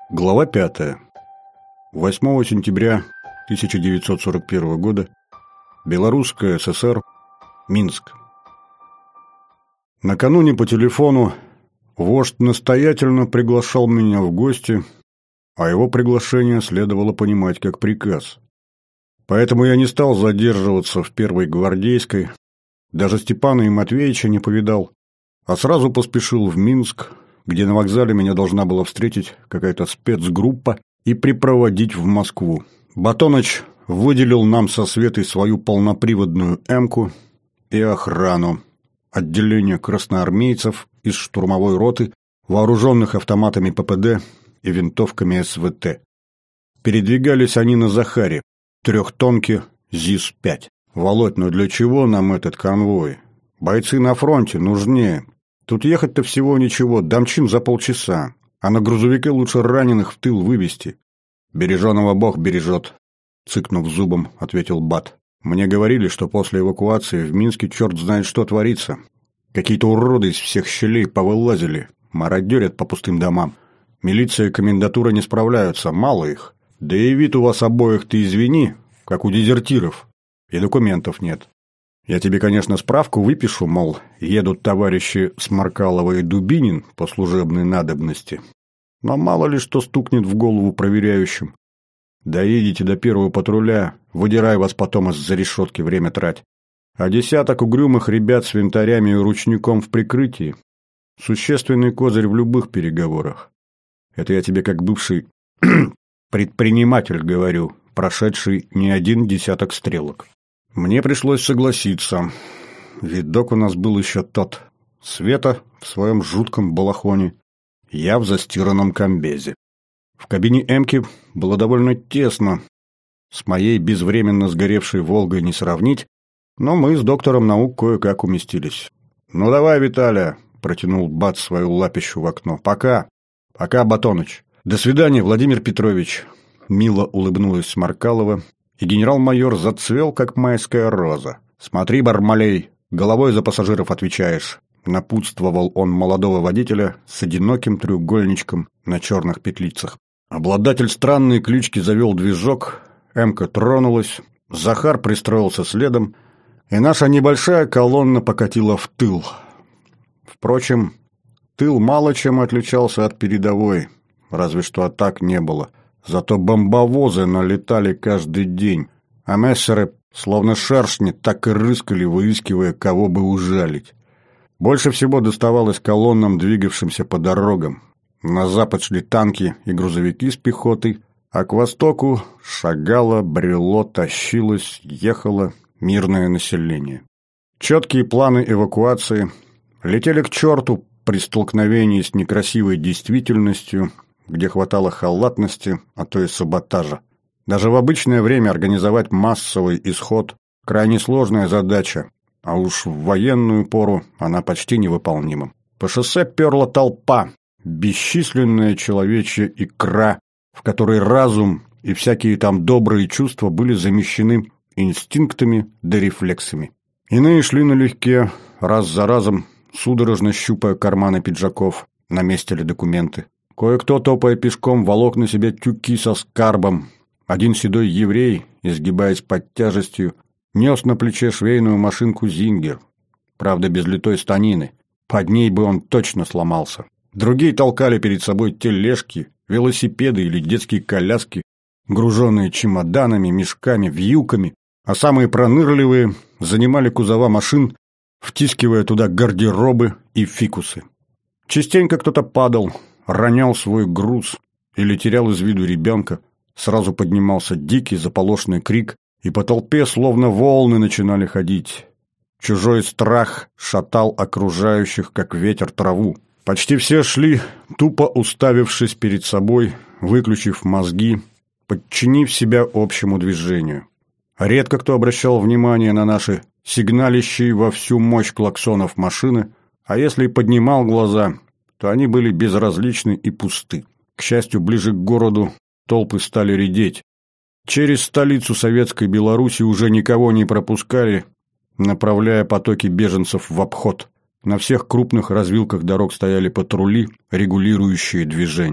Глава 5. 8 сентября 1941 года. Белорусская ССР. Минск. Накануне по телефону вождь настоятельно приглашал меня в гости, а его приглашение следовало понимать как приказ. Поэтому я не стал задерживаться в Первой гвардейской, даже Степана и Матвеича не повидал, а сразу поспешил в Минск, где на вокзале меня должна была встретить какая-то спецгруппа и припроводить в Москву. Батоныч выделил нам со Светой свою полноприводную «Эмку» и охрану, отделение красноармейцев из штурмовой роты, вооруженных автоматами ППД и винтовками СВТ. Передвигались они на Захаре, трехтонке ЗИС-5. «Володь, ну для чего нам этот конвой? Бойцы на фронте нужнее. Тут ехать-то всего ничего, домчим за полчаса, а на грузовике лучше раненых в тыл вывести». «Береженого Бог бережет», — цыкнув зубом, ответил Бат. «Мне говорили, что после эвакуации в Минске черт знает что творится. Какие-то уроды из всех щелей повылазили, мародерят по пустым домам. Милиция и комендатура не справляются, мало их. Да и вид у вас обоих, ты извини, как у дезертиров, и документов нет. Я тебе, конечно, справку выпишу, мол, едут товарищи Сморкалова и Дубинин по служебной надобности. Но мало ли что стукнет в голову проверяющим. Доедете до первого патруля, выдирай вас потом из-за решетки, время трать. А десяток угрюмых ребят с винтарями и ручником в прикрытии – существенный козырь в любых переговорах. Это я тебе как бывший предприниматель говорю, прошедший не один десяток стрелок. Мне пришлось согласиться. Видок у нас был еще тот. Света в своем жутком балахоне, я в застиранном комбезе. В кабине «Эмки» было довольно тесно. С моей безвременно сгоревшей «Волгой» не сравнить, но мы с доктором наук кое-как уместились. «Ну давай, Виталя», — протянул Бат свою лапищу в окно. «Пока. Пока, Батоныч». «До свидания, Владимир Петрович», — мило улыбнулась Сморкалова, и генерал-майор зацвел, как майская роза. «Смотри, Бармалей, головой за пассажиров отвечаешь», — напутствовал он молодого водителя с одиноким треугольничком на черных петлицах. Обладатель странной клички завел движок, «Эмка» тронулась, Захар пристроился следом, и наша небольшая колонна покатила в тыл. Впрочем, тыл мало чем отличался от передовой, разве что атак не было. Зато бомбовозы налетали каждый день, а мессеры, словно шершни, так и рыскали, выискивая, кого бы ужалить. Больше всего доставалось колоннам, двигавшимся по дорогам. На запад шли танки и грузовики с пехотой, а к востоку шагало, брело, тащилось, ехало мирное население. Четкие планы эвакуации летели к черту при столкновении с некрасивой действительностью, где хватало халатности, а то и саботажа. Даже в обычное время организовать массовый исход – крайне сложная задача, а уж в военную пору она почти невыполнима. По шоссе перла толпа, бесчисленная человечья икра, в которой разум и всякие там добрые чувства были замещены инстинктами да рефлексами. Иные шли налегке, раз за разом, судорожно щупая карманы пиджаков, на месте ли документы. Кое-кто, топая пешком, волок на себе тюки со скарбом. Один седой еврей, изгибаясь под тяжестью, нес на плече швейную машинку «Зингер». Правда, без литой станины. Под ней бы он точно сломался. Другие толкали перед собой тележки, велосипеды или детские коляски, груженные чемоданами, мешками, вьюками, а самые пронырливые занимали кузова машин, втискивая туда гардеробы и фикусы. Частенько кто-то падал, ронял свой груз или терял из виду ребенка, сразу поднимался дикий заполошный крик, и по толпе словно волны начинали ходить. Чужой страх шатал окружающих, как ветер траву. Почти все шли, тупо уставившись перед собой, выключив мозги, подчинив себя общему движению. Редко кто обращал внимание на наши сигналищие во всю мощь клаксонов машины, а если и поднимал глаза, то они были безразличны и пусты. К счастью, ближе к городу толпы стали редеть. Через столицу Советской Беларуси уже никого не пропускали, направляя потоки беженцев в обход. На всех крупных развилках дорог стояли патрули, регулирующие движение.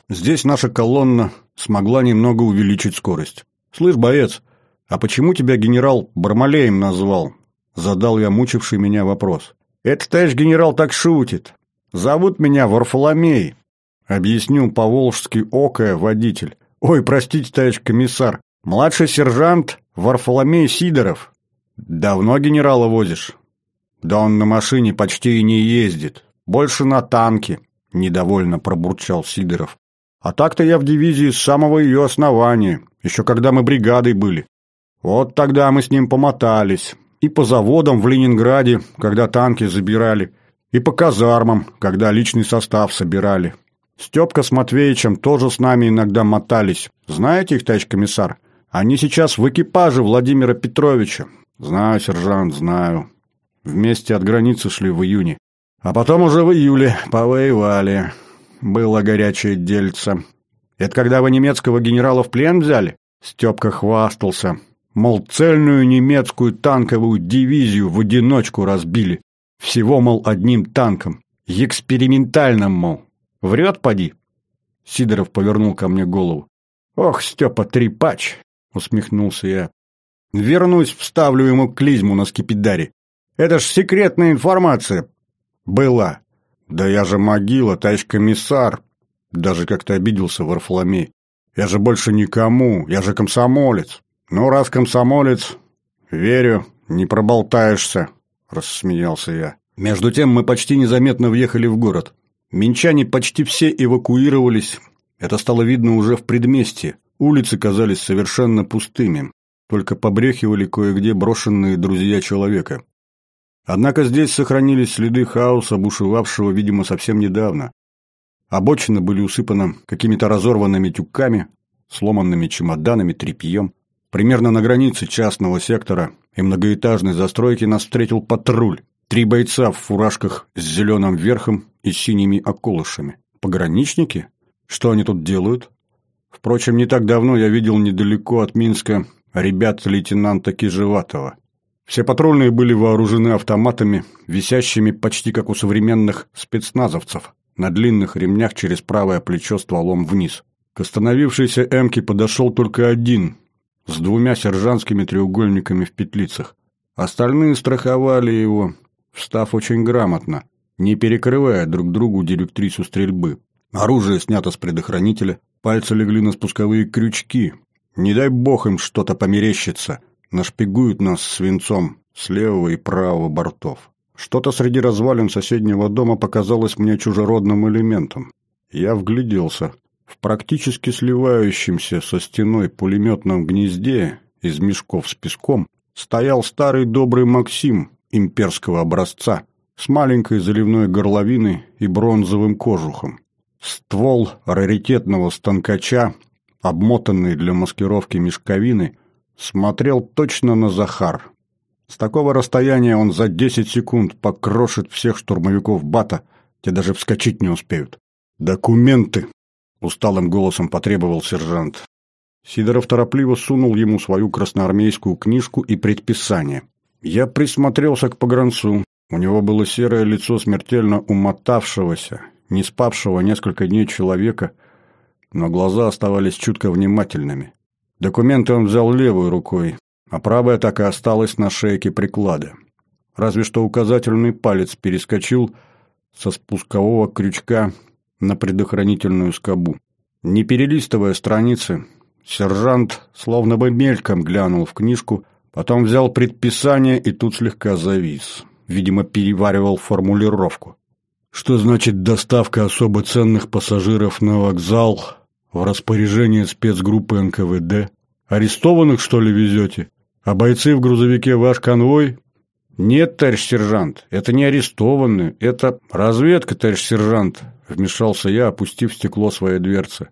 Здесь наша колонна смогла немного увеличить скорость. «Слышь, боец, а почему тебя генерал Бармалеем назвал?» Задал я мучивший меня вопрос. «Это, товарищ генерал, так шутит. Зовут меня Варфоломей», — объяснил по-волжски окая водитель. «Ой, простите, товарищ комиссар, младший сержант Варфоломей Сидоров. Давно генерала возишь?» «Да он на машине почти и не ездит. Больше на танке», — недовольно пробурчал Сидоров. «А так-то я в дивизии с самого ее основания, еще когда мы бригадой были. Вот тогда мы с ним помотались. И по заводам в Ленинграде, когда танки забирали, и по казармам, когда личный состав собирали. Степка с Матвеичем тоже с нами иногда мотались. Знаете их, товарищ комиссар? Они сейчас в экипаже Владимира Петровича». «Знаю, сержант, знаю. Вместе от границы шли в июне. А потом уже в июле повоевали. Было горячее дельце. Это когда вы немецкого генерала в плен взяли?» Степка хвастался. Мол, цельную немецкую танковую дивизию в одиночку разбили. Всего, мол, одним танком. Экспериментальным, мол. Врет, поди? Сидоров повернул ко мне голову. «Ох, Степа, трепач!» — усмехнулся я. «Вернусь, вставлю ему клизму на скипидаре. Это ж секретная информация была». «Да я же могила, товарищ комиссар!» Даже как-то обиделся Варфоломей. «Я же больше никому, я же комсомолец». «Ну, раз комсомолец, верю, не проболтаешься», — рассмеялся я. Между тем мы почти незаметно въехали в город. Минчане почти все эвакуировались. Это стало видно уже в предместье. Улицы казались совершенно пустыми. Только побрехивали кое-где брошенные друзья человека. Однако здесь сохранились следы хаоса, бушевавшего, видимо, совсем недавно. Обочины были усыпаны какими-то разорванными тюками, сломанными чемоданами, тряпьем. Примерно на границе частного сектора и многоэтажной застройки нас встретил патруль. 3 бойца в фуражках с зеленым верхом и синими околышами. Пограничники? Что они тут делают? Впрочем, не так давно я видел недалеко от Минска ребят лейтенанта Кижеватова. Все патрульные были вооружены автоматами, висящими почти как у современных спецназовцев, на длинных ремнях через правое плечо стволом вниз. К остановившейся «Эмке» подошел только один, с 2 сержантскими треугольниками в петлицах. Остальные страховали его, встав очень грамотно, не перекрывая друг другу директрису стрельбы. Оружие снято с предохранителя, пальцы легли на спусковые крючки. Не дай бог им что-то померещится, нашпигуют нас свинцом с левого и правого бортов. Что-то среди развалин соседнего дома показалось мне чужеродным элементом. Я вгляделся. В практически сливающемся со стеной пулеметном гнезде из мешков с песком стоял старый добрый Максим имперского образца с маленькой заливной горловиной и бронзовым кожухом. Ствол раритетного станкача, обмотанный для маскировки мешковины, смотрел точно на Захар. С такого расстояния он за 10 секунд покрошит всех штурмовиков БАТа, те даже вскочить не успеют. «Документы!» — усталым голосом потребовал сержант. Сидоров торопливо сунул ему свою красноармейскую книжку и предписание. Я присмотрелся к погранцу. У него было серое лицо смертельно умотавшегося, не спавшего несколько дней человека, но глаза оставались чутко внимательными. Документы он взял левой рукой, а правая так и осталась на шейке приклада. Разве что указательный палец перескочил со спускового крючка на предохранительную скобу. Не перелистывая страницы, сержант словно бы мельком глянул в книжку, потом взял предписание и тут слегка завис. Видимо, переваривал формулировку. «Что значит доставка особо ценных пассажиров на вокзал в распоряжение спецгруппы НКВД? Арестованных, что ли, везете? А бойцы в грузовике ваш конвой?» «Нет, товарищ сержант, это не арестованные, это разведка, товарищ сержант», — вмешался я, опустив стекло своей дверцы.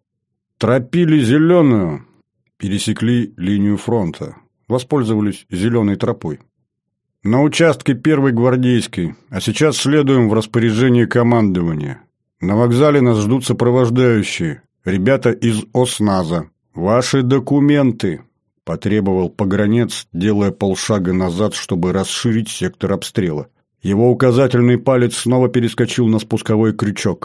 «Тропили зеленую», пересекли линию фронта, воспользовались зеленой тропой. «На участке 1-й гвардейской, а сейчас следуем в распоряжение командования. На вокзале нас ждут сопровождающие, ребята из ОСНАЗа. Ваши документы», — потребовал погранец, делая полшага назад, чтобы расширить сектор обстрела. Его указательный палец снова перескочил на спусковой крючок.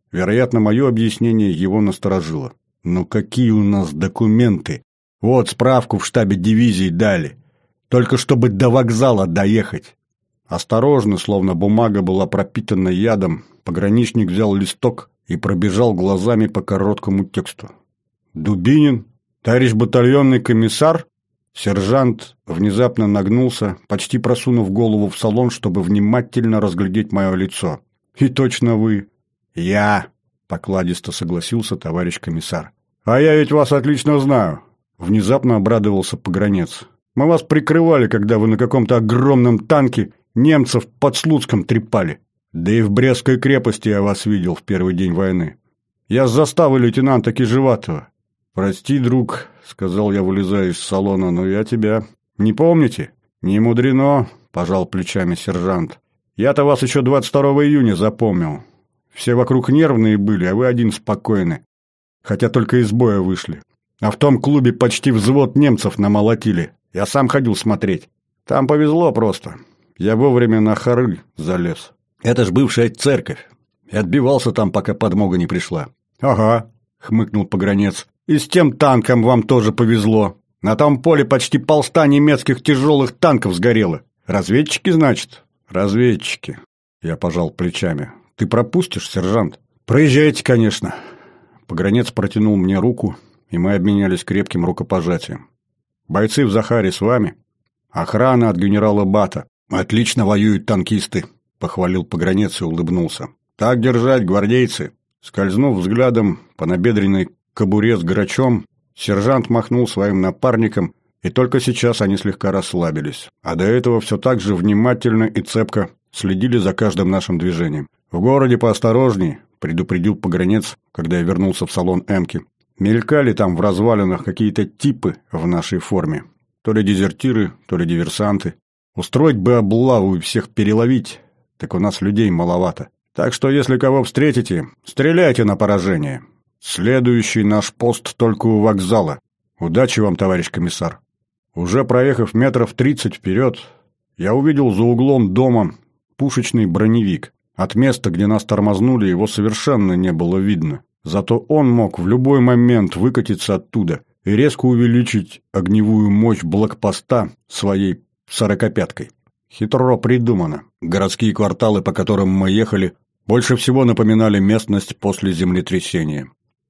Вероятно, мое объяснение его насторожило. «Ну какие у нас документы? Вот справку в штабе дивизии дали. Только чтобы до вокзала доехать». Осторожно, словно бумага была пропитана ядом, пограничник взял листок и пробежал глазами по короткому тексту. «Дубинин? Товарищ батальонный комиссар?» Сержант внезапно нагнулся, почти просунув голову в салон, чтобы внимательно разглядеть мое лицо. «И точно вы!» «Я!» — покладисто согласился товарищ комиссар. «А я ведь вас отлично знаю!» — внезапно обрадовался погранец. «Мы вас прикрывали, когда вы на каком-то огромном танке немцев под Слуцком трепали. Да и в Брестской крепости я вас видел в первый день войны. Я с заставы лейтенанта Кижеватова. «Прости, друг», — сказал я, вылезая из салона, — «но я тебя не помните?» «Не мудрено», — пожал плечами сержант. «Я-то вас еще 22 июня запомнил. Все вокруг нервные были, а вы один спокойный. Хотя только из боя вышли. А в том клубе почти взвод немцев намолотили. Я сам ходил смотреть. Там повезло просто. Я вовремя на хорыль залез. Это ж бывшая церковь. И отбивался там, пока подмога не пришла». «Ага», — хмыкнул погранец. «И с тем танком вам тоже повезло. На том поле почти 100 немецких тяжелых танков сгорело. Разведчики, значит?» «Разведчики», — я пожал плечами. «Ты пропустишь, сержант?» «Проезжайте, конечно». Погранец протянул мне руку, и мы обменялись крепким рукопожатием. «Бойцы в Захаре с вами?» «Охрана от генерала Бата. Отлично воюют танкисты», — похвалил погранец и улыбнулся. «Так держать, гвардейцы!» Скользнув взглядом по набедренной кобуре с грачом, сержант махнул своим напарникам, и только сейчас они слегка расслабились. А до этого все так же внимательно и цепко следили за каждым нашим движением. «В городе поосторожней», — предупредил погранец, когда я вернулся в салон «Эмки». Мелькали там в развалинах какие-то типы в нашей форме. То ли дезертиры, то ли диверсанты. Устроить бы облаву и всех переловить, так у нас людей маловато. Так что, если кого встретите, стреляйте на поражение. Следующий наш пост только у вокзала. Удачи вам, товарищ комиссар». Уже проехав метров 30 вперед, я увидел за углом дома пушечный броневик. От места, где нас тормознули, его совершенно не было видно. Зато он мог в любой момент выкатиться оттуда и резко увеличить огневую мощь блокпоста своей 45-кой. Хитро придумано. Городские кварталы, по которым мы ехали, больше всего напоминали местность после землетрясения.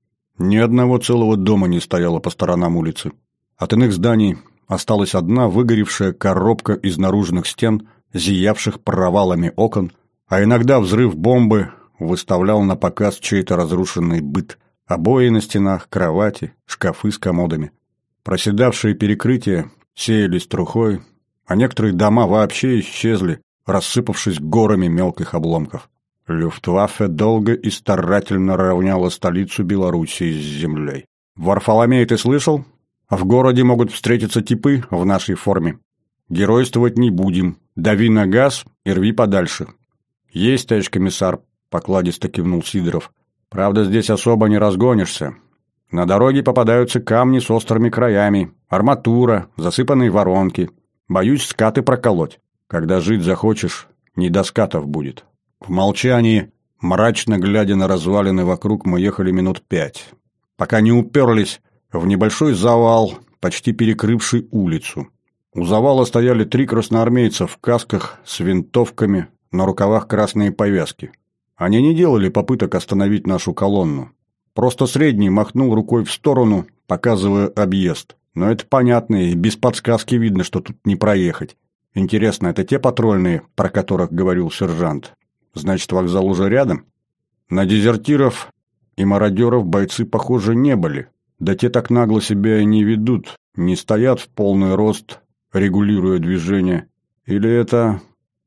Ни одного целого дома не стояло по сторонам улицы. От иных зданий осталась одна выгоревшая коробка из наружных стен, зиявших провалами окон, а иногда взрыв бомбы выставлял на показ чей-то разрушенный быт. Обои на стенах, кровати, шкафы с комодами. Проседавшие перекрытия сеялись трухой, а некоторые дома вообще исчезли, рассыпавшись горами мелких обломков. Люфтваффе долго и старательно равняла столицу Белоруссии с землей. «Варфоломей, ты слышал? В городе могут встретиться типы в нашей форме. Геройствовать не будем. Дави на газ и рви подальше». «Есть, товарищ комиссар», — покладисто кивнул Сидоров. «Правда, здесь особо не разгонишься. На дороге попадаются камни с острыми краями, арматура, засыпанные воронки. Боюсь скаты проколоть. Когда жить захочешь, не до скатов будет». В молчании, мрачно глядя на развалины вокруг, мы ехали минут 5, пока не уперлись в небольшой завал, почти перекрывший улицу. У завала стояли 3 красноармейца в касках с винтовками, на рукавах красные повязки. Они не делали попыток остановить нашу колонну. Просто средний махнул рукой в сторону, показывая объезд. Но это понятно, и без подсказки видно, что тут не проехать. Интересно, это те патрульные, про которых говорил сержант? Значит, вокзал уже рядом? На дезертиров и мародеров бойцы, похоже, не были. Да те так нагло себя и не ведут, не стоят в полный рост, регулируя движение. Или это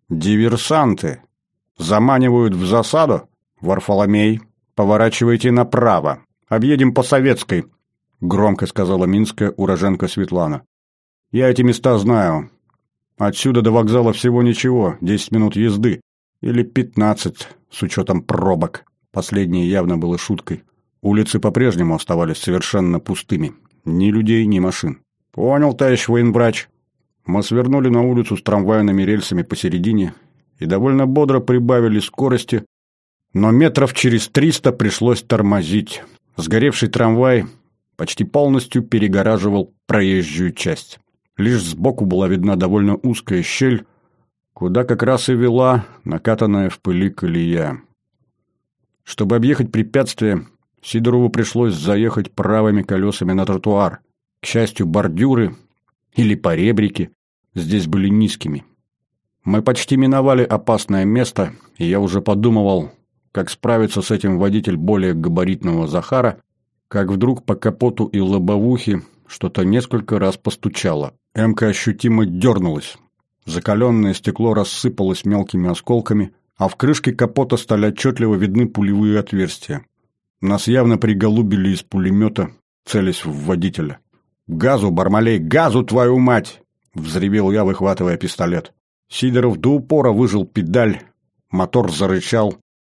диверсанты? Заманивают в засаду? Варфоломей, поворачивайте направо. Объедем по Советской, громко сказала минская уроженка Светлана. Я эти места знаю. Отсюда до вокзала всего ничего, 10 минут езды. Или 15, с учетом пробок. Последнее явно было шуткой. Улицы по-прежнему оставались совершенно пустыми. Ни людей, ни машин. «Понял, товарищ военврач». Мы свернули на улицу с трамвайными рельсами посередине и довольно бодро прибавили скорости, Но метров через 300 пришлось тормозить. Сгоревший трамвай почти полностью перегораживал проезжую часть. Лишь сбоку была видна довольно узкая щель, куда как раз и вела накатанная в пыли колея. Чтобы объехать препятствие, Сидорову пришлось заехать правыми колесами на тротуар. К счастью, бордюры или поребрики здесь были низкими. Мы почти миновали опасное место, и я уже подумывал, как справиться с этим водитель более габаритного Захара, как вдруг по капоту и лобовухе что-то несколько раз постучало. Эмка ощутимо дернулась. Закаленное стекло рассыпалось мелкими осколками, а в крышке капота стали отчетливо видны пулевые отверстия. Нас явно приголубили из пулемета, целясь в водителя. «Газу, Бармалей, газу, твою мать!» — взревел я, выхватывая пистолет. Сидоров до упора выжал педаль, мотор зарычал,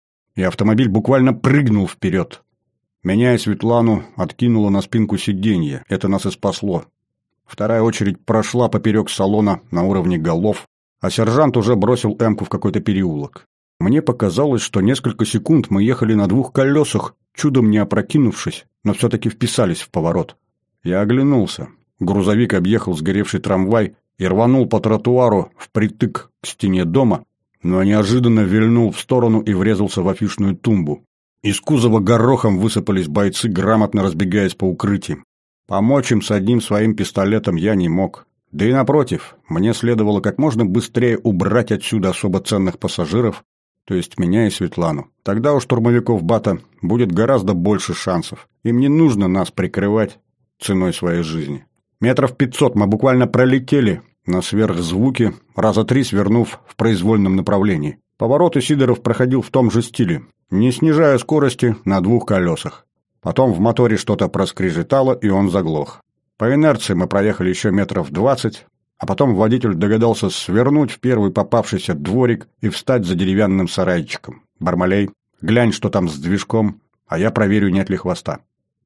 и автомобиль буквально прыгнул вперед. Меня и Светлану откинуло на спинку сиденья. Это нас и спасло. Вторая очередь прошла поперек салона на уровне голов, а сержант уже бросил Эмку в какой-то переулок. Мне показалось, что несколько секунд мы ехали на двух колесах, чудом не опрокинувшись, но все-таки вписались в поворот. Я оглянулся. Грузовик объехал сгоревший трамвай и рванул по тротуару впритык к стене дома, но неожиданно вильнул в сторону и врезался в афишную тумбу. Из кузова горохом высыпались бойцы, грамотно разбегаясь по укрытиям. Помочь им с одним своим пистолетом я не мог. Да и напротив, мне следовало как можно быстрее убрать отсюда особо ценных пассажиров, то есть меня и Светлану. Тогда у штурмовиков БАТа будет гораздо больше шансов. Им не нужно нас прикрывать ценой своей жизни. Метров 500 мы буквально пролетели на сверхзвуке, раза 3 свернув в произвольном направлении. Повороты Сидоров проходил в том же стиле, не снижая скорости на двух колесах. Потом в моторе что-то проскрежетало, и он заглох. По инерции мы проехали еще метров 20, а потом водитель догадался свернуть в первый попавшийся дворик и встать за деревянным сарайчиком. «Бармалей, глянь, что там с движком, а я проверю, нет ли хвоста».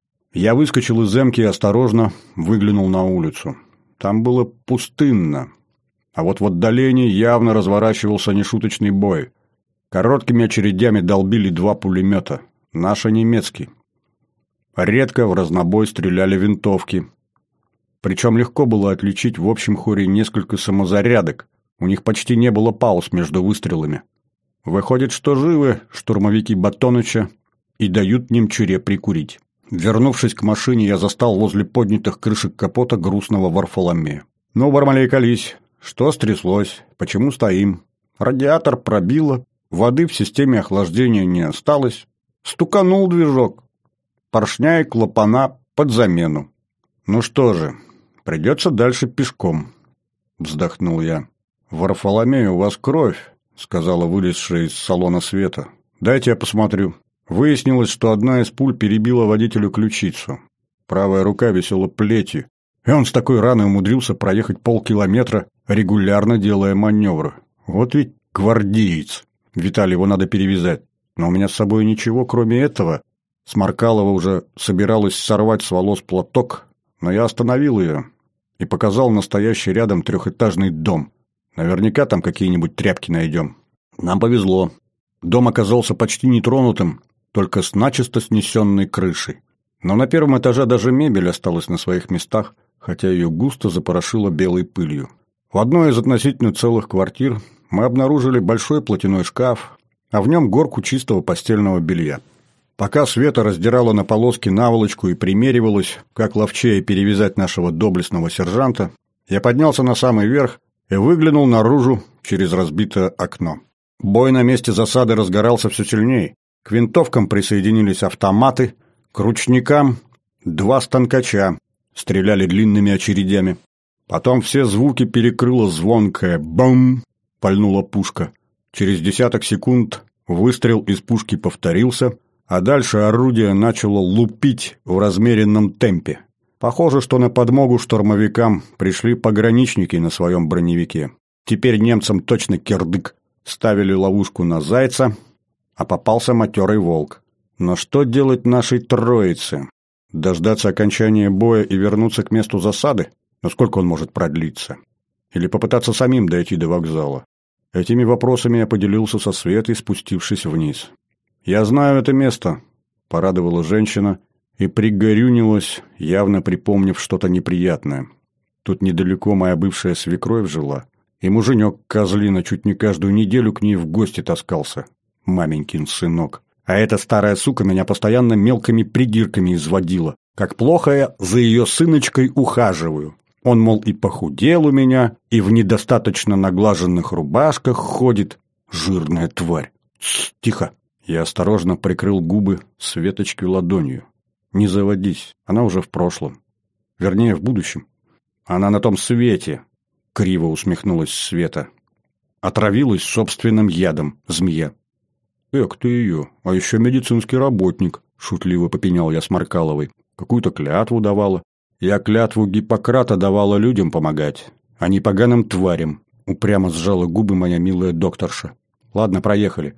Я выскочил из эмки и осторожно выглянул на улицу. Там было пустынно, а вот в отдалении явно разворачивался нешуточный бой. Короткими очередями долбили 2 пулемета, наш и немецкий. Редко в разнобой стреляли винтовки. Причем легко было отличить в общем хоре несколько самозарядок, у них почти не было пауз между выстрелами. Выходит, что живы штурмовики Батоныча и дают немчуре прикурить. Вернувшись к машине, я застал возле поднятых крышек капота грустного Варфоломея. «Ну, Бармалей, колись. Что стряслось? Почему стоим? Радиатор пробило, воды в системе охлаждения не осталось. Стуканул движок. Поршня и клапана под замену. Ну что же, придется дальше пешком», — вздохнул я. «Варфоломей, у вас кровь», — сказала вылезшая из салона Света. «Дайте я посмотрю». Выяснилось, что одна из пуль перебила водителю ключицу. Правая рука висела плетью, и он с такой раной умудрился проехать полкилометра, регулярно делая маневры. Вот ведь гвардеец. Виталий, его надо перевязать. Но у меня с собой ничего, кроме этого. Сморкалова уже собиралась сорвать с волос платок, но я остановил ее и показал настоящий рядом 3-этажный дом. Наверняка там какие-нибудь тряпки найдем. Нам повезло. Дом оказался почти нетронутым, только с начисто снесенной крышей. Но на первом этаже даже мебель осталась на своих местах, хотя ее густо запорошило белой пылью. В одной из относительно целых квартир мы обнаружили большой платяной шкаф, а в нем горку чистого постельного белья. Пока Света раздирала на полоски наволочку и примеривалась, как ловчее перевязать нашего доблестного сержанта, я поднялся на самый верх и выглянул наружу через разбитое окно. Бой на месте засады разгорался все сильнее. К винтовкам присоединились автоматы, к ручникам 2 станкача стреляли длинными очередями. Потом все звуки перекрыло звонкое «бам!» — пальнула пушка. Через десяток секунд выстрел из пушки повторился, а дальше орудие начало лупить в размеренном темпе. Похоже, что на подмогу штурмовикам пришли пограничники на своем броневике. Теперь немцам точно кирдык. Ставили ловушку на зайца, а попался матерый волк. Но что делать нашей троице? Дождаться окончания боя и вернуться к месту засады? Но сколько он может продлиться? Или попытаться самим дойти до вокзала? Этими вопросами я поделился со Светой, спустившись вниз. «Я знаю это место», — порадовала женщина и пригорюнилась, явно припомнив что-то неприятное. Тут недалеко моя бывшая свекровь жила, и муженек козлина чуть не каждую неделю к ней в гости таскался. Маменькин сынок. А эта старая сука меня постоянно мелкими придирками изводила. Как плохо я за ее сыночкой ухаживаю. Он, мол, и похудел у меня, и в недостаточно наглаженных рубашках ходит. Жирная тварь. Тс, тихо. Я осторожно прикрыл губы Светочкой ладонью. Не заводись, она уже в прошлом. Вернее, в будущем. Она на том свете. Криво усмехнулась Света. Отравилась собственным ядом, змея. «Эк ты ее, а еще медицинский работник», — шутливо попенял я Сморкаловой. «Какую-то клятву давала». «Я клятву Гиппократа давала людям помогать, а не поганым тварям», — упрямо сжала губы моя милая докторша. «Ладно, проехали.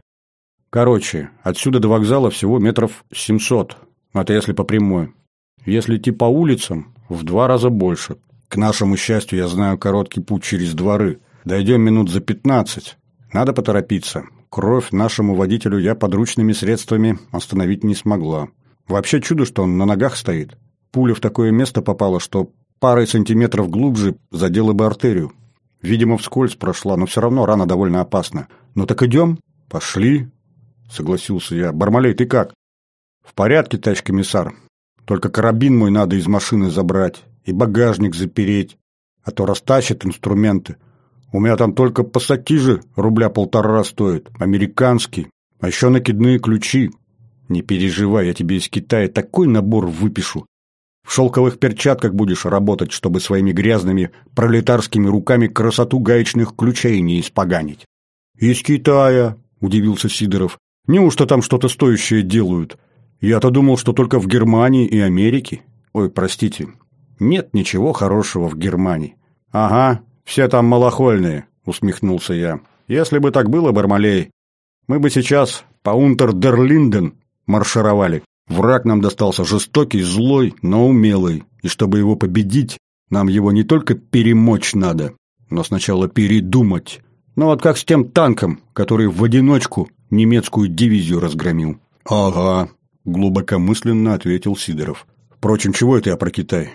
Короче, отсюда до вокзала всего метров 700, это если по прямой. Если идти по улицам, в 2 раза больше. К нашему счастью, я знаю короткий путь через дворы. Дойдем минут за 15. Надо поторопиться. Кровь нашему водителю я подручными средствами остановить не смогла. Вообще чудо, что он на ногах стоит. Пуля в такое место попала, что парой сантиметров глубже задела бы артерию. Видимо, вскользь прошла, но все равно рана довольно опасна. «Ну так идем?» «Пошли», — согласился я. «Бармалей, ты как?» «В порядке, товарищ комиссар. Только карабин мой надо из машины забрать и багажник запереть, а то растащат инструменты. У меня там только пассатижи рубля 1,5 стоят, американские, а еще накидные ключи. Не переживай, я тебе из Китая такой набор выпишу. В шелковых перчатках будешь работать, чтобы своими грязными пролетарскими руками красоту гаечных ключей не испоганить». «Из Китая», — удивился Сидоров. «Неужто там что-то стоящее делают? Я-то думал, что только в Германии и Америке. Ой, простите, нет ничего хорошего в Германии». «Ага, все там малохольные», — усмехнулся я. «Если бы так было, Бармалей, мы бы сейчас по Унтер-дер-Линден маршировали. Враг нам достался жестокий, злой, но умелый, и чтобы его победить, нам его не только перемочь надо, но сначала передумать. Ну вот как с тем танком, который в одиночку немецкую дивизию разгромил». «Ага», — глубокомысленно ответил Сидоров. «Впрочем, чего это я про Китай?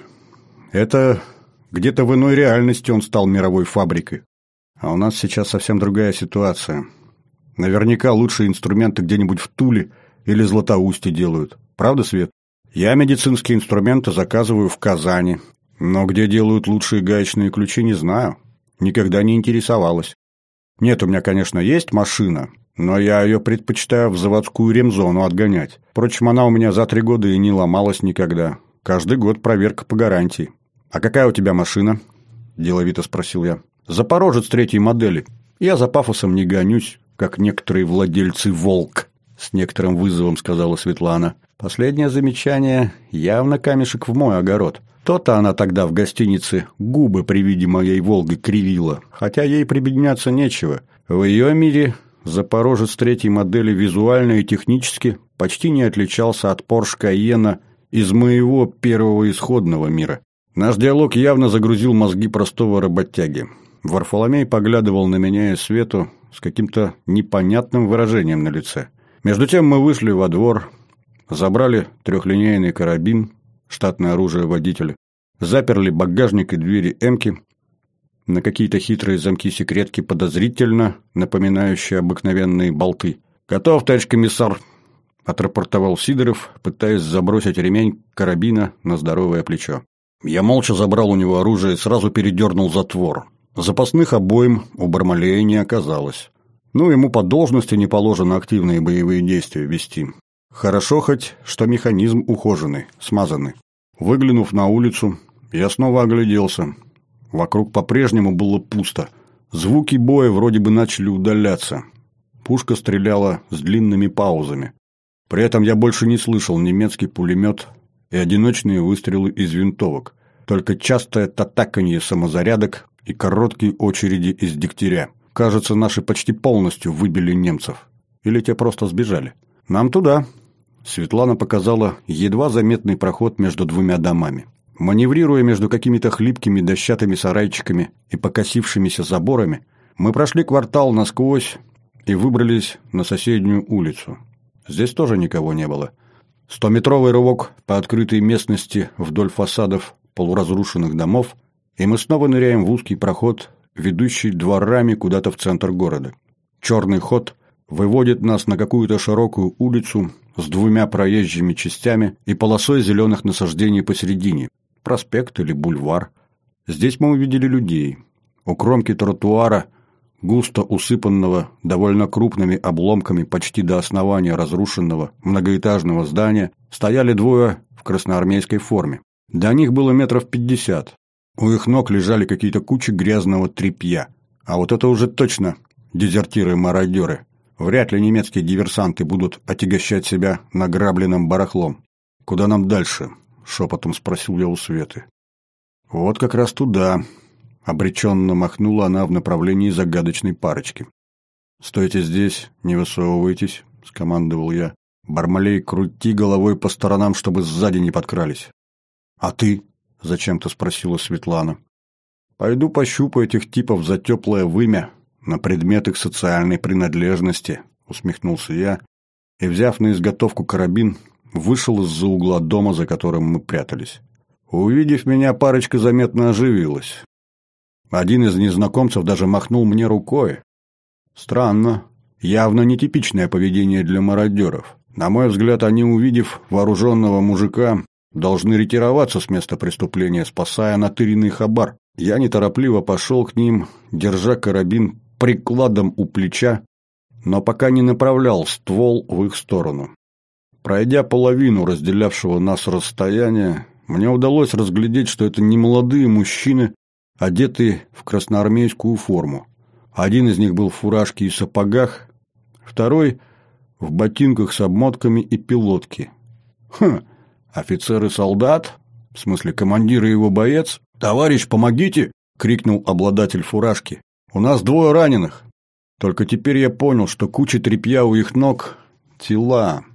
Это где-то в иной реальности он стал мировой фабрикой. А у нас сейчас совсем другая ситуация. Наверняка лучшие инструменты где-нибудь в Туле или Златоусте делают. Правда, Свет? Я медицинские инструменты заказываю в Казани. Но где делают лучшие гаечные ключи, не знаю. Никогда не интересовалась. Нет, у меня, конечно, есть машина, но я ее предпочитаю в заводскую ремзону отгонять. Впрочем, она у меня за 3 года и не ломалась никогда. Каждый год проверка по гарантии. «А какая у тебя машина?» – деловито спросил я. «Запорожец 3-й модели. Я за пафосом не гонюсь, как некоторые владельцы «Волк», – с некоторым вызовом сказала Светлана. Последнее замечание явно камешек в мой огород. То-то она тогда в гостинице губы при виде моей «Волги» кривила, хотя ей прибедняться нечего. В ее мире Запорожец 3-й модели визуально и технически почти не отличался от Porsche Cayenne из моего первого исходного мира. Наш диалог явно загрузил мозги простого работяги. Варфоломей поглядывал на меня и Свету с каким-то непонятным выражением на лице. Между тем мы вышли во двор, забрали 3-линейный карабин, штатное оружие водителя, заперли багажник и двери «Эмки», на какие-то хитрые замки-секретки, подозрительно напоминающие обыкновенные болты. «Готов, товарищ комиссар», — отрапортовал Сидоров, пытаясь забросить ремень карабина на здоровое плечо. Я молча забрал у него оружие и сразу передернул затвор. Запасных обоим у Бармалея не оказалось. Ну, ему по должности не положено активные боевые действия вести. Хорошо хоть, что механизм ухоженный, смазанный. Выглянув на улицу, я снова огляделся. Вокруг по-прежнему было пусто. Звуки боя вроде бы начали удаляться. Пушка стреляла с длинными паузами. При этом я больше не слышал немецкий пулемет и одиночные выстрелы из винтовок. Только частое татаканье самозарядок и короткие очереди из дегтяря. Кажется, наши почти полностью выбили немцев. Или те просто сбежали. «Нам туда». Светлана показала едва заметный проход между 2 домами. Маневрируя между какими-то хлипкими дощатыми сарайчиками и покосившимися заборами, мы прошли квартал насквозь и выбрались на соседнюю улицу. Здесь тоже никого не было. 100-метровый рывок по открытой местности вдоль фасадов полуразрушенных домов, и мы снова ныряем в узкий проход, ведущий дворами куда-то в центр города. Черный ход выводит нас на какую-то широкую улицу с 2 проезжими частями и полосой зеленых насаждений посередине. Проспект или бульвар. Здесь мы увидели людей. У кромки тротуара, густо усыпанного довольно крупными обломками почти до основания разрушенного многоэтажного здания, стояли 2 в красноармейской форме. До них было 50 метров. У их ног лежали какие-то кучи грязного тряпья. А вот это уже точно дезертиры-мародеры. Вряд ли немецкие диверсанты будут отягощать себя награбленным барахлом. «Куда нам дальше?» – шепотом спросил я у Светы. «Вот как раз туда», – обреченно махнула она в направлении загадочной парочки. «Стойте здесь, не высовывайтесь», – скомандовал я. «Бармалей, крути головой по сторонам, чтобы сзади не подкрались». «А ты?» – зачем-то спросила Светлана. «Пойду пощупаю этих типов за теплое вымя на предмет их социальной принадлежности», – усмехнулся я, и, взяв на изготовку карабин, вышел из-за угла дома, за которым мы прятались. Увидев меня, парочка заметно оживилась. Один из незнакомцев даже махнул мне рукой. Странно. Явно нетипичное поведение для мародеров. На мой взгляд, они, увидев вооруженного мужика, должны ретироваться с места преступления, спасая натыренный хабар. Я неторопливо пошел к ним, держа карабин прикладом у плеча, но пока не направлял ствол в их сторону. Пройдя половину разделявшего нас расстояния, мне удалось разглядеть, что это немолодые мужчины, одетые в красноармейскую форму. Один из них был в фуражке и сапогах, второй – в ботинках с обмотками и пилотке. Офицер и солдат? В смысле, командир и его боец? «Товарищ, помогите!» – крикнул обладатель фуражки. «У нас 2 раненых!» Только теперь я понял, что куча тряпья у их ног – тела.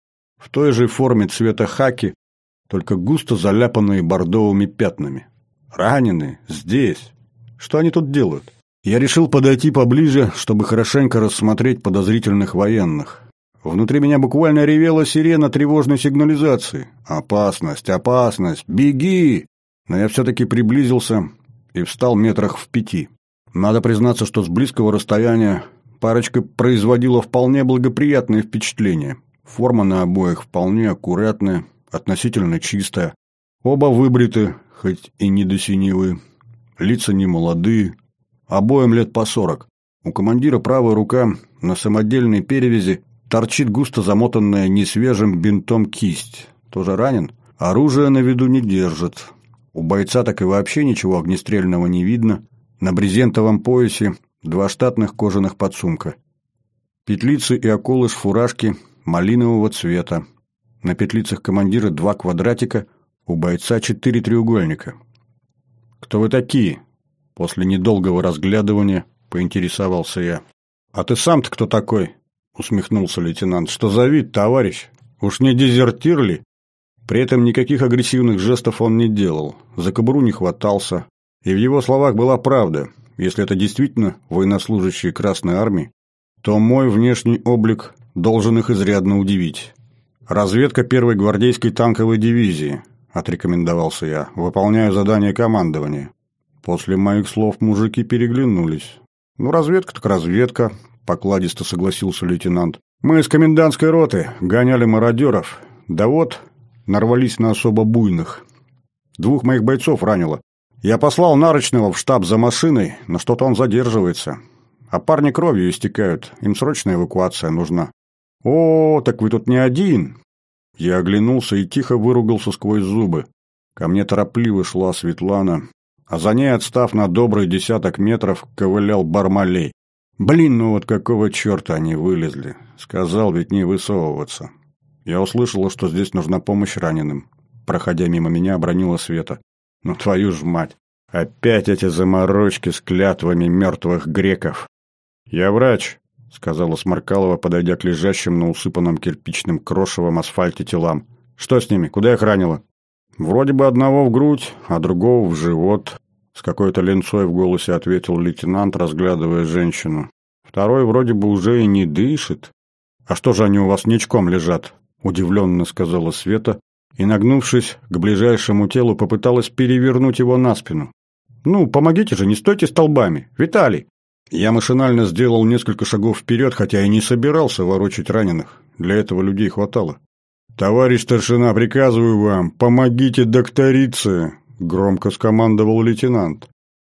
В той же форме цвета хаки, только густо заляпанные бордовыми пятнами. Раненые? Здесь? Что они тут делают? Я решил подойти поближе, чтобы хорошенько рассмотреть подозрительных военных. Внутри меня буквально ревела сирена тревожной сигнализации. «Опасность! Опасность! Беги!» Но я все-таки приблизился и встал метрах в 5. Надо признаться, что с близкого расстояния парочка производила вполне благоприятное впечатление. Форма на обоих вполне аккуратная, относительно чистая. Оба выбриты, хоть и не до синевы. Лица не молодые, обоим лет по 40. У командира правая рука на самодельной перевязи торчит густо замотанная несвежим бинтом кисть. Тоже ранен? Оружие на виду не держит. У бойца так и вообще ничего огнестрельного не видно. На брезентовом поясе 2 штатных кожаных подсумка. Петлицы и околыш фуражки малинового цвета. На петлицах командира 2 квадратика, у бойца 4 треугольника. «Кто вы такие?» После недолгого разглядывания поинтересовался я. «А ты сам-то кто такой?» Усмехнулся лейтенант. «Что за вид, товарищ? Уж не дезертир ли?» При этом никаких агрессивных жестов он не делал, за кобуру не хватался. И в его словах была правда. Если это действительно военнослужащие Красной Армии, то мой внешний облик должен их изрядно удивить. «Разведка 1-й гвардейской танковой дивизии», – отрекомендовался я, – «выполняю задание командования». После моих слов мужики переглянулись. «Ну, разведка так разведка», – покладисто согласился лейтенант. «Мы из комендантской роты гоняли мародеров. Да вот, нарвались на особо буйных. 2 моих бойцов ранило. Я послал Нарочного в штаб за машиной, но что-то он задерживается. А парни кровью истекают, им срочная эвакуация нужна». «О, так вы тут не один!» Я оглянулся и тихо выругался сквозь зубы. Ко мне торопливо шла Светлана, а за ней, отстав на добрый 10 метров, ковылял Бармалей. «Блин, ну вот какого черта они вылезли? Сказал ведь не высовываться». Я услышала, что здесь нужна помощь раненым. Проходя мимо меня, обронила Света. «Ну твою ж мать! Опять эти заморочки с клятвами мертвых греков!» «Я врач», — сказала Сморкалова, подойдя к лежащим на усыпанном кирпичным крошевом асфальте телам. «Что с ними? Куда их ранило?» «Вроде бы одного в грудь, а другого в живот», — с какой-то ленцой в голосе ответил лейтенант, разглядывая женщину. «Второй вроде бы уже и не дышит, «А что же они у вас ничком лежат?» – удивленно сказала Света и, нагнувшись к ближайшему телу, попыталась перевернуть его на спину. «Ну, помогите же, не стойте столбами! Виталий!» Я машинально сделал несколько шагов вперед, хотя и не собирался ворочать раненых. Для этого людей хватало. «Товарищ старшина, приказываю вам, помогите докторице!» – громко скомандовал лейтенант.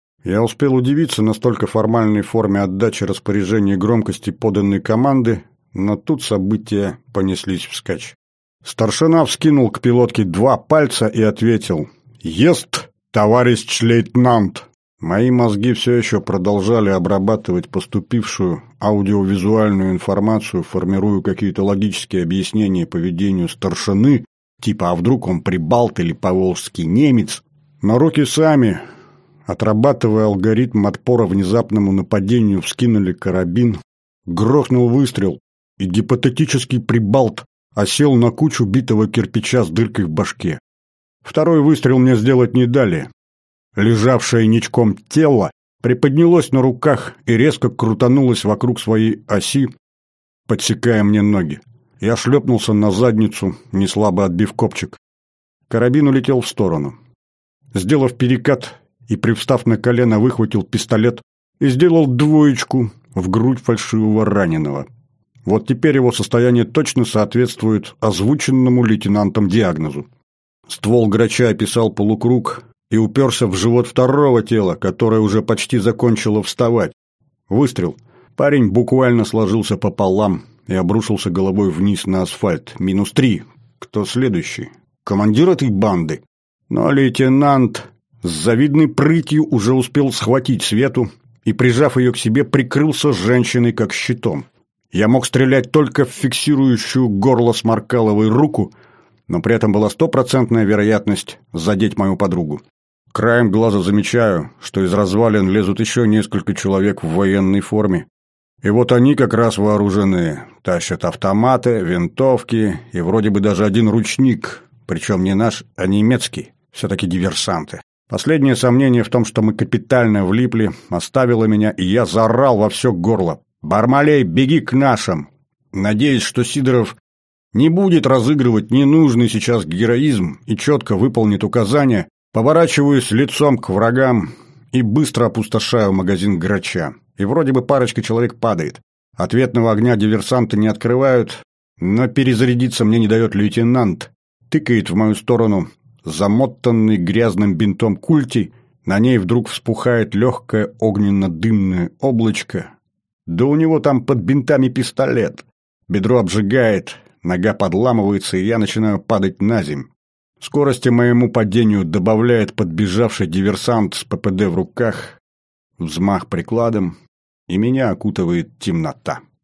Я успел удивиться настолько формальной форме отдачи распоряжения и громкости поданной команды, но тут события понеслись вскачь. Старшина вскинул к пилотке 2 пальца и ответил: «Ест, товарищ лейтенант!» Мои мозги все еще продолжали обрабатывать поступившую аудиовизуальную информацию, формируя какие-то логические объяснения поведению старшины, типа «а вдруг он прибалт или поволжский немец?». Но руки сами, отрабатывая алгоритм отпора внезапному нападению, вскинули карабин, грохнул выстрел, и гипотетический прибалт осел на кучу битого кирпича с дыркой в башке. Второй выстрел мне сделать не дали. Лежавшее ничком тело приподнялось на руках и резко крутанулось вокруг своей оси, подсекая мне ноги. Я шлепнулся на задницу, неслабо отбив копчик. Карабин улетел в сторону. Сделав перекат и привстав на колено, выхватил пистолет и сделал 2 в грудь фальшивого раненого. Вот теперь его состояние точно соответствует озвученному лейтенантом диагнозу. Ствол грача описал полукруг и уперся в живот второго тела, которое уже почти закончило вставать. Выстрел. Парень буквально сложился пополам и обрушился головой вниз на асфальт. -3. Кто следующий? Командир этой банды? Но лейтенант с завидной прытью уже успел схватить Свету и, прижав ее к себе, прикрылся женщиной как щитом. Я мог стрелять только в фиксирующую горло Сморкаловой руку, но при этом была 100% вероятность задеть мою подругу. Краем глаза замечаю, что из развалин лезут еще несколько человек в военной форме. И вот они как раз вооружены, тащат автоматы, винтовки и вроде бы даже один ручник, причем не наш, а немецкий, все-таки диверсанты. Последнее сомнение в том, что мы капитально влипли, оставило меня, и я заорал во все горло: «Бармалей, беги к нашим!» Надеюсь, что Сидоров не будет разыгрывать ненужный сейчас героизм и четко выполнит указания, поворачиваюсь лицом к врагам и быстро опустошаю магазин грача. И вроде бы парочка человек падает. Ответного огня диверсанты не открывают, но перезарядиться мне не дает лейтенант. Тыкает в мою сторону замотанный грязным бинтом культи, на ней вдруг вспухает легкое огненно-дымное облачко. Да у него там под бинтами пистолет. Бедро обжигает, нога подламывается, и я начинаю падать на земь. Скорости моему падению добавляет подбежавший диверсант с ППД в руках, взмах прикладом, и меня окутывает темнота.